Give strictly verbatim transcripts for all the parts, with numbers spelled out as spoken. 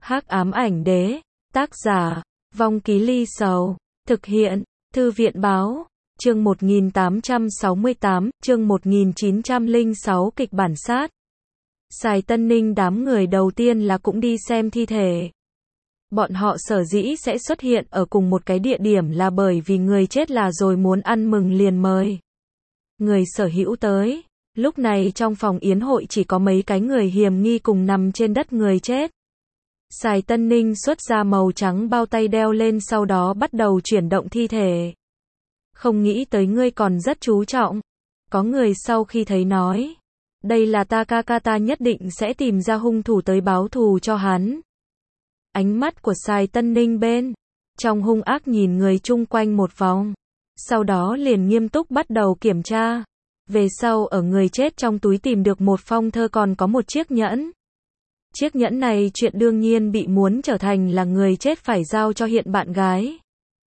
Hắc ám ảnh đế, tác giả, Vong Ký Ly Sầu, thực hiện, Thư viện báo, chương một nghìn tám trăm sáu mươi tám, chương một nghìn chín trăm lẻ sáu kịch bản sát. Sài Tân Ninh đám người đầu tiên là cũng đi xem thi thể. Bọn họ sở dĩ sẽ xuất hiện ở cùng một cái địa điểm là bởi vì người chết là rồi muốn ăn mừng liền mời người sở hữu tới. Lúc này trong phòng yến hội chỉ có mấy cái người hiềm nghi cùng nằm trên đất người chết. Sài Tân Ninh xuất ra màu trắng bao tay đeo lên, sau đó bắt đầu chuyển động thi thể. Không nghĩ tới ngươi còn rất chú trọng. Có người sau khi thấy nói, đây là ta ca ca, ta nhất định sẽ tìm ra hung thủ tới báo thù cho hắn. Ánh mắt của Sài Tân Ninh bên trong hung ác nhìn người chung quanh một vòng, sau đó liền nghiêm túc bắt đầu kiểm tra. Về sau ở người chết trong túi tìm được một phong thơ, còn có một chiếc nhẫn. Chiếc nhẫn này chuyện đương nhiên bị muốn trở thành là người chết phải giao cho hiện bạn gái.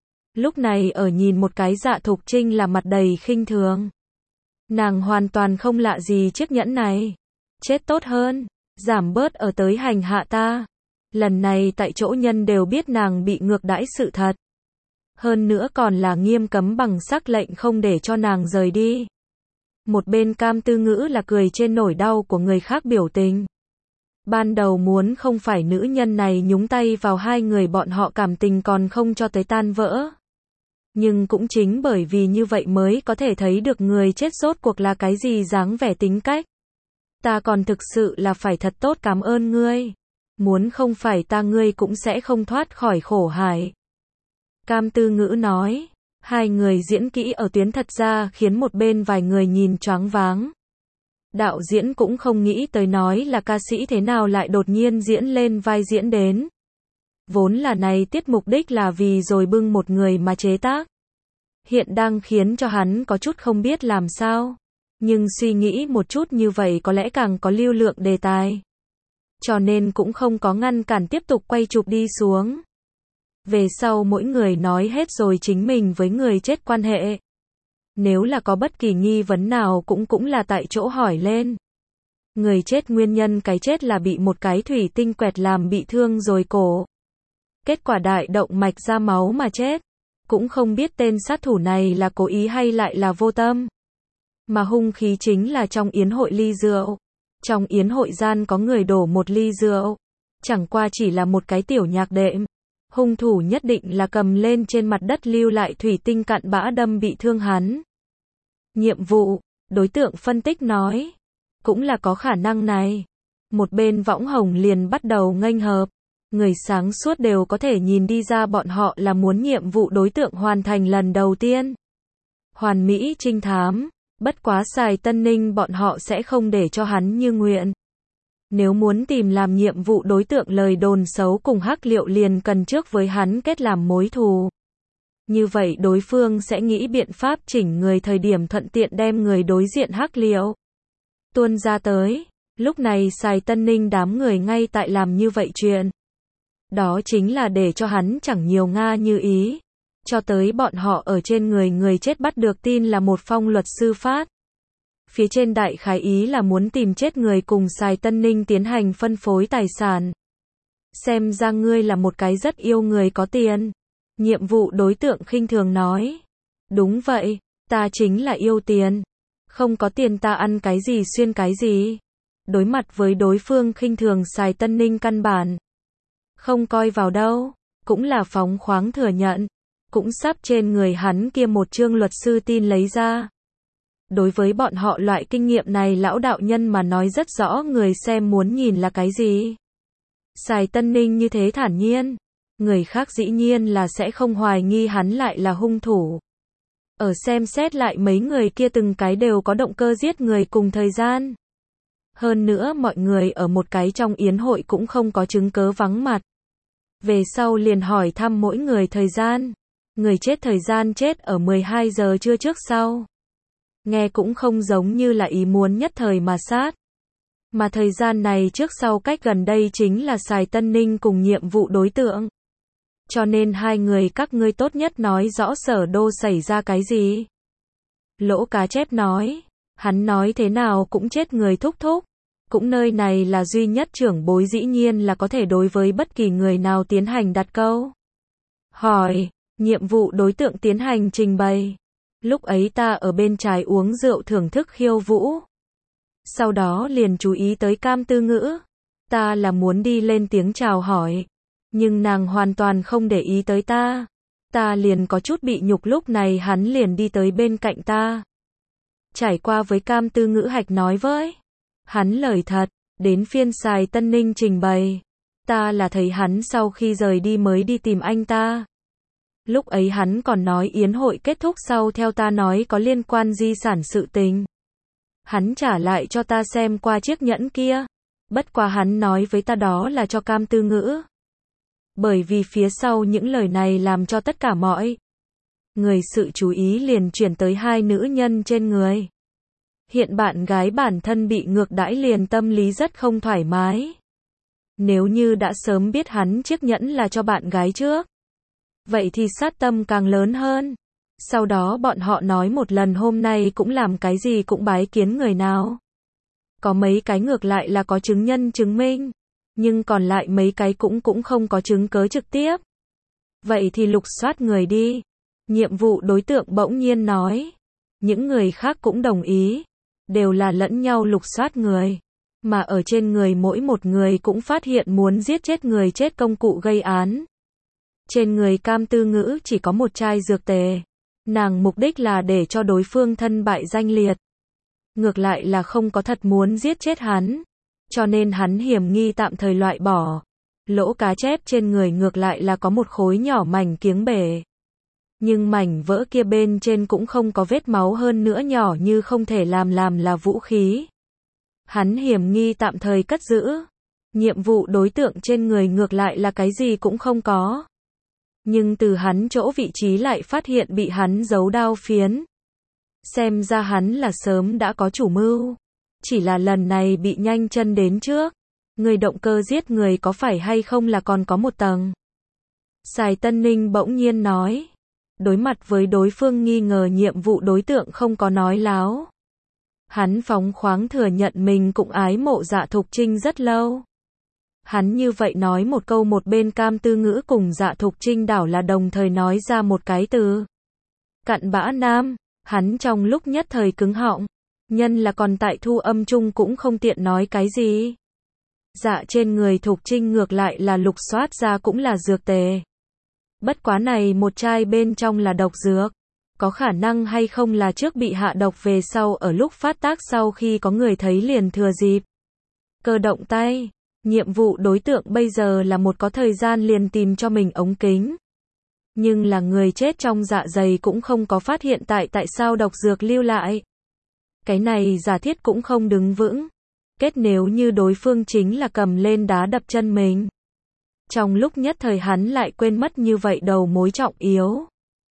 Lúc này ở nhìn một cái Dạ Thục Trinh là mặt đầy khinh thường. Nàng hoàn toàn không lạ gì chiếc nhẫn này. Chết tốt hơn, giảm bớt ở tới hành hạ ta. Lần này tại chỗ nhân đều biết nàng bị ngược đãi sự thật. Hơn nữa còn là nghiêm cấm bằng sắc lệnh không để cho nàng rời đi. Một bên Cam Tư Ngữ là cười trên nỗi đau của người khác biểu tình. Ban đầu muốn không phải nữ nhân này nhúng tay vào hai người bọn họ, cảm tình còn không cho tới tan vỡ. Nhưng cũng chính bởi vì như vậy mới có thể thấy được người chết rốt cuộc là cái gì dáng vẻ tính cách. Ta còn thực sự là phải thật tốt cảm ơn ngươi. Muốn không phải ta ngươi cũng sẽ không thoát khỏi khổ hải. Cam Tư Ngữ nói. Hai người diễn kỹ ở tuyến thật ra khiến một bên vài người nhìn choáng váng. Đạo diễn cũng không nghĩ tới, nói là ca sĩ thế nào lại đột nhiên diễn lên vai diễn đến. Vốn là này tiết mục đích là vì rồi bưng một người mà chế tác. Hiện đang khiến cho hắn có chút không biết làm sao. Nhưng suy nghĩ một chút như vậy có lẽ càng có lưu lượng đề tài. Cho nên cũng không có ngăn cản tiếp tục quay chụp đi xuống. Về sau mỗi người nói hết rồi chính mình với người chết quan hệ. Nếu là có bất kỳ nghi vấn nào cũng cũng là tại chỗ hỏi lên. Người chết nguyên nhân cái chết là bị một cái thủy tinh quẹt làm bị thương rồi cổ. Kết quả đại động mạch ra máu mà chết. Cũng không biết tên sát thủ này là cố ý hay lại là vô tâm. Mà hung khí chính là trong yến hội ly rượu. Trong yến hội gian có người đổ một ly rượu. Chẳng qua chỉ là một cái tiểu nhạc đệm. Hung thủ nhất định là cầm lên trên mặt đất lưu lại thủy tinh cặn bã đâm bị thương hắn. Nhiệm vụ, đối tượng phân tích nói. Cũng là có khả năng này. Một bên Võng Hồng liền bắt đầu nghênh hợp. Người sáng suốt đều có thể nhìn đi ra bọn họ là muốn nhiệm vụ đối tượng hoàn thành lần đầu tiên. Hoàn mỹ trinh thám. Bất quá Sài Tân Ninh bọn họ sẽ không để cho hắn như nguyện. Nếu muốn tìm làm nhiệm vụ đối tượng, lời đồn xấu cùng Hắc Liệu liền cần trước với hắn kết làm mối thù. Như vậy đối phương sẽ nghĩ biện pháp chỉnh người, thời điểm thuận tiện đem người đối diện Hắc Liệu tuôn ra tới. Lúc này Sài Tân Ninh đám người ngay tại làm như vậy chuyện. Đó chính là để cho hắn chẳng nhiều nga như ý. Cho tới bọn họ ở trên người người chết bắt được tin là một phong luật sư phát. Phía trên đại khái ý là muốn tìm chết người cùng Sài Tân Ninh tiến hành phân phối tài sản. Xem ra ngươi là một cái rất yêu người có tiền. Nhiệm vụ đối tượng khinh thường nói. Đúng vậy, ta chính là yêu tiền. Không có tiền ta ăn cái gì xuyên cái gì. Đối mặt với đối phương khinh thường, Sài Tân Ninh căn bản không coi vào đâu. Cũng là phóng khoáng thừa nhận. Cũng sắp trên người hắn kia một chương luật sư tin lấy ra. Đối với bọn họ loại kinh nghiệm này, lão đạo nhân mà nói rất rõ người xem muốn nhìn là cái gì. Sài Tân Ninh như thế thản nhiên. Người khác dĩ nhiên là sẽ không hoài nghi hắn lại là hung thủ. Ở xem xét lại mấy người kia từng cái đều có động cơ giết người cùng thời gian. Hơn nữa mọi người ở một cái trong yến hội cũng không có chứng cớ vắng mặt. Về sau liền hỏi thăm mỗi người thời gian. Người chết thời gian chết ở mười hai giờ trưa trước sau. Nghe cũng không giống như là ý muốn nhất thời mà sát. Mà thời gian này trước sau cách gần đây chính là Sài Tân Ninh cùng nhiệm vụ đối tượng. Cho nên hai người các ngươi tốt nhất nói rõ sở đô xảy ra cái gì. Lỗ Cá Chép nói. Hắn nói thế nào cũng chết người thúc thúc. Cũng nơi này là duy nhất trưởng bối dĩ nhiên là có thể đối với bất kỳ người nào tiến hành đặt câu hỏi. Nhiệm vụ đối tượng tiến hành trình bày. Lúc ấy ta ở bên trái uống rượu thưởng thức khiêu vũ. Sau đó liền chú ý tới Cam Tư Ngữ. Ta là muốn đi lên tiếng chào hỏi. Nhưng nàng hoàn toàn không để ý tới ta. Ta liền có chút bị nhục, lúc này hắn liền đi tới bên cạnh ta. Trải qua với Cam Tư Ngữ hạch nói với hắn lời thật, đến phiên Sài Tân Ninh trình bày. Ta là thấy hắn sau khi rời đi mới đi tìm anh ta. Lúc ấy hắn còn nói yến hội kết thúc sau theo ta nói có liên quan di sản sự tình. Hắn trả lại cho ta xem qua chiếc nhẫn kia. Bất quá hắn nói với ta đó là cho Cam Tư Ngữ. Bởi vì phía sau những lời này làm cho tất cả mọi người sự chú ý liền chuyển tới hai nữ nhân trên người. Hiện bạn gái bản thân bị ngược đãi liền tâm lý rất không thoải mái. Nếu như đã sớm biết hắn chiếc nhẫn là cho bạn gái trước, vậy thì sát tâm càng lớn hơn. Sau đó bọn họ nói một lần hôm nay cũng làm cái gì cũng bái kiến người nào. Có mấy cái ngược lại là có chứng nhân chứng minh, nhưng còn lại mấy cái cũng cũng không có chứng cớ trực tiếp. Vậy thì lục soát người đi. Nhiệm vụ đối tượng bỗng nhiên nói. Những người khác cũng đồng ý. Đều là lẫn nhau lục soát người. Mà ở trên người mỗi một người cũng phát hiện muốn giết chết người chết công cụ gây án. Trên người Cam Tư Ngữ chỉ có một chai dược tề. Nàng mục đích là để cho đối phương thân bại danh liệt. Ngược lại là không có thật muốn giết chết hắn. Cho nên hắn hiểm nghi tạm thời loại bỏ. Lỗ cá chép trên người ngược lại là có một khối nhỏ mảnh kiếng bể. Nhưng mảnh vỡ kia bên trên cũng không có vết máu, hơn nữa nhỏ như không thể làm làm là vũ khí. Hắn hiểm nghi tạm thời cất giữ. Nhiệm vụ đối tượng trên người ngược lại là cái gì cũng không có. Nhưng từ hắn chỗ vị trí lại phát hiện bị hắn giấu đao phiến. Xem ra hắn là sớm đã có chủ mưu. Chỉ là lần này bị nhanh chân đến trước. Người động cơ giết người có phải hay không là còn có một tầng. Sài Tân Ninh bỗng nhiên nói. Đối mặt với đối phương nghi ngờ, nhiệm vụ đối tượng không có nói láo. Hắn phóng khoáng thừa nhận mình cũng ái mộ Dạ Thục Trinh rất lâu. Hắn như vậy nói một câu, một bên Cam Tư Ngữ cùng Dạ Thục Trinh đảo là đồng thời nói ra một cái từ. Cặn bã nam. Hắn trong lúc nhất thời cứng họng. Nhân là còn tại thu âm chung cũng không tiện nói cái gì. Dạ trên người Thục Trinh ngược lại là lục soát ra cũng là dược tề. Bất quá này một chai bên trong là độc dược. Có khả năng hay không là trước bị hạ độc về sau ở lúc phát tác sau khi có người thấy liền thừa dịp cơ động tay. Nhiệm vụ đối tượng bây giờ là một có thời gian liền tìm cho mình ống kính. Nhưng là người chết trong dạ dày cũng không có phát hiện tại tại sao độc dược lưu lại. Cái này giả thiết cũng không đứng vững. Kết nếu như đối phương chính là cầm lên đá đập chân mình. Trong lúc nhất thời hắn lại quên mất như vậy đầu mối trọng yếu.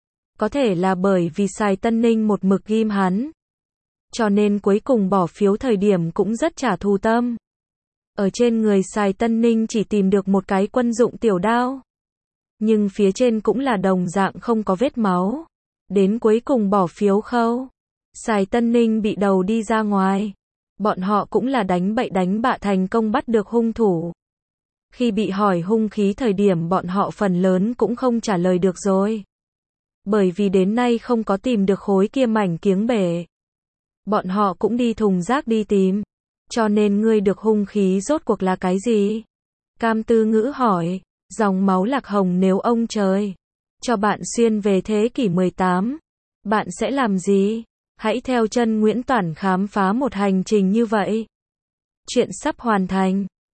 Có thể là bởi vì Sài Tân Ninh một mực ghim hắn. Cho nên cuối cùng bỏ phiếu thời điểm cũng rất trả thù tâm. Ở trên người Sài Tân Ninh chỉ tìm được một cái quân dụng tiểu đao. Nhưng phía trên cũng là đồng dạng không có vết máu. Đến cuối cùng bỏ phiếu khâu. Sài Tân Ninh bị đầu đi ra ngoài. Bọn họ cũng là đánh bậy đánh bạ thành công bắt được hung thủ. Khi bị hỏi hung khí thời điểm bọn họ phần lớn cũng không trả lời được rồi. Bởi vì đến nay không có tìm được khối kia mảnh kiếng bể. Bọn họ cũng đi thùng rác đi tìm. Cho nên ngươi được hung khí rốt cuộc là cái gì? Cam Tư Ngữ hỏi. Dòng máu lạc hồng, nếu ông trời cho bạn xuyên về thế kỷ mười tám, bạn sẽ làm gì? Hãy theo chân Nguyễn Toản khám phá một hành trình như vậy. Chuyện sắp hoàn thành.